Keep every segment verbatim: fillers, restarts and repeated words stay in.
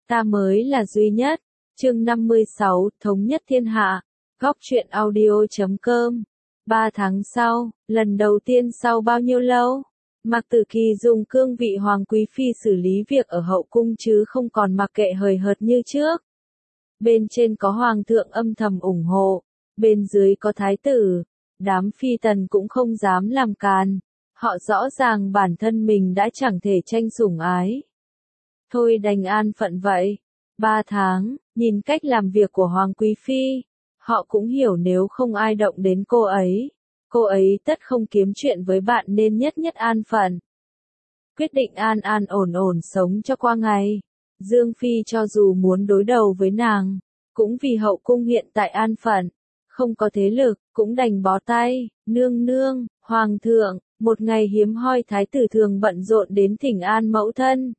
ta mới là duy nhất. Chương năm mươi sáu, Thống nhất thiên hạ. Góc truyện audio chấm com. Ba tháng sau, lần đầu tiên sau bao nhiêu lâu, Mạc Tử Kỳ dùng cương vị hoàng quý phi xử lý việc ở hậu cung chứ không còn mặc kệ hời hợt như trước. Bên trên có hoàng thượng âm thầm ủng hộ, bên dưới có thái tử, đám phi tần cũng không dám làm càn. Họ rõ ràng bản thân mình đã chẳng thể tranh sủng ái. Thôi đành an phận vậy. Ba tháng, nhìn cách làm việc của hoàng quý phi, họ cũng hiểu nếu không ai động đến cô ấy, cô ấy tất không kiếm chuyện với bạn nên nhất nhất an phận. Quyết định an an ổn ổn sống cho qua ngày. Dương Phi cho dù muốn đối đầu với nàng, cũng vì hậu cung hiện tại an phận, không có thế lực, cũng đành bó tay. Nương nương, hoàng thượng, một ngày hiếm hoi thái tử thường bận rộn đến thỉnh an mẫu thân.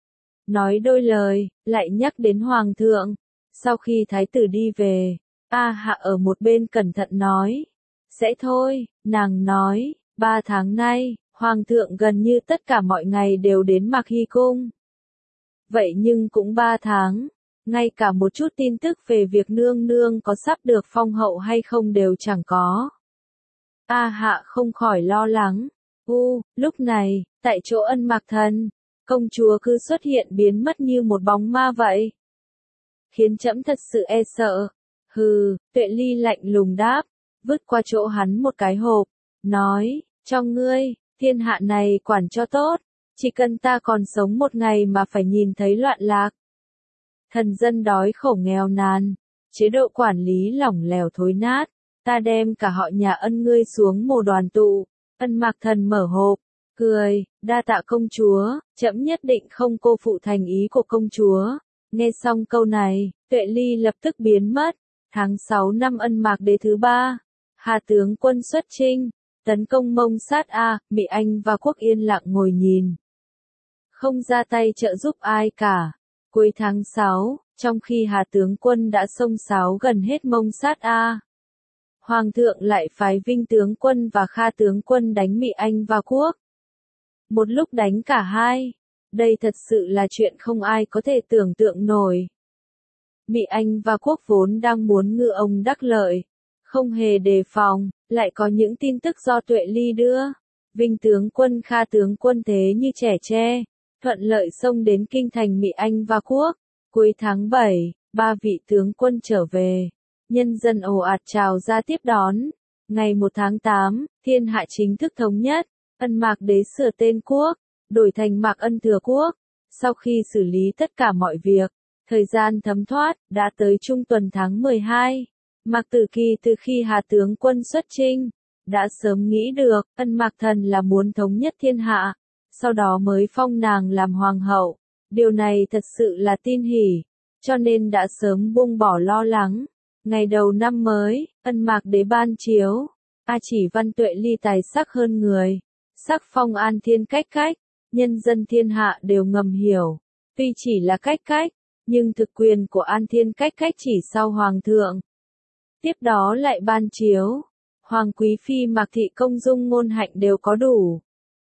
Nói đôi lời, lại nhắc đến hoàng thượng. Sau khi thái tử đi về, A Hạ ở một bên cẩn thận nói. Sẽ thôi, nàng nói, ba tháng nay, hoàng thượng gần như tất cả mọi ngày đều đến Mạc Hy cung. Vậy nhưng cũng ba tháng, ngay cả một chút tin tức về việc nương nương có sắp được phong hậu hay không đều chẳng có. A Hạ không khỏi lo lắng. U, lúc này, tại chỗ Ân Mạc Thần, công chúa cứ xuất hiện biến mất như một bóng ma vậy. Khiến trẫm thật sự e sợ. Hừ, Tuệ Ly lạnh lùng đáp, vứt qua chỗ hắn một cái hộp, nói, cho ngươi, thiên hạ này quản cho tốt, chỉ cần ta còn sống một ngày mà phải nhìn thấy loạn lạc. Thần dân đói khổ nghèo nàn, chế độ quản lý lỏng lẻo thối nát, ta đem cả họ nhà Ân ngươi xuống mồ đoàn tụ. Ân Mạc Thần mở hộp, cười, đa tạ công chúa, trẫm nhất định không cô phụ thành ý của công chúa. Nghe xong câu này, Tuệ Ly lập tức biến mất. Tháng sáu năm Ân Mạc Đế thứ ba, Hà tướng quân xuất chinh, tấn công Mông Sát A, Mỹ Anh và Quốc yên lặng ngồi nhìn. Không ra tay trợ giúp ai cả. Cuối tháng sáu, trong khi Hà tướng quân đã xông xáo gần hết Mông Sát A, Hoàng thượng lại phái Vinh tướng quân và Kha tướng quân đánh Mỹ Anh và Quốc. Một lúc đánh cả hai, đây thật sự là chuyện không ai có thể tưởng tượng nổi. Mỹ Anh và Quốc vốn đang muốn ngư ông đắc lợi, không hề đề phòng, lại có những tin tức do Tuệ Ly đưa. Vinh tướng quân Kha tướng quân thế như trẻ tre, thuận lợi xông đến kinh thành Mỹ Anh và Quốc. Cuối tháng bảy, ba vị tướng quân trở về, nhân dân ồ ạt trào ra tiếp đón. Ngày một tháng tám, thiên hạ chính thức thống nhất, Ân Mạc Đế sửa tên Quốc, đổi thành Mạc Ân Thừa Quốc. Sau khi xử lý tất cả mọi việc, thời gian thấm thoát, đã tới trung tuần tháng mười hai. Mạc Tử Kỳ từ khi Hà tướng quân xuất chinh, đã sớm nghĩ được, Ân Mạc Thần là muốn thống nhất thiên hạ, sau đó mới phong nàng làm hoàng hậu. Điều này thật sự là tin hỉ, cho nên đã sớm buông bỏ lo lắng. Ngày đầu năm mới, Ân Mạc Đế ban chiếu, A chỉ văn Tuệ Ly tài sắc hơn người, sắc phong An Thiên cách cách, nhân dân thiên hạ đều ngầm hiểu, tuy chỉ là cách cách, nhưng thực quyền của An Thiên cách cách chỉ sau hoàng thượng. Tiếp đó lại ban chiếu, hoàng quý phi Mạc Thị công dung ngôn hạnh đều có đủ.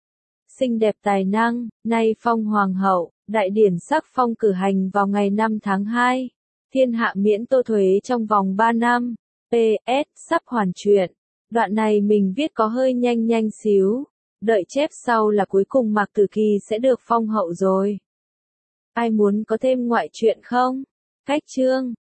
Xinh đẹp tài năng, nay phong hoàng hậu, đại điển sắc phong cử hành vào ngày năm tháng hai. Thiên hạ miễn tô thuế trong vòng ba năm. pê ét sắp hoàn truyện. Đoạn này mình viết có hơi nhanh nhanh xíu. Đợi chép sau là cuối cùng Mạc Tử Kỳ sẽ được phong hậu rồi. Ai muốn có thêm ngoại truyện không? Cách chương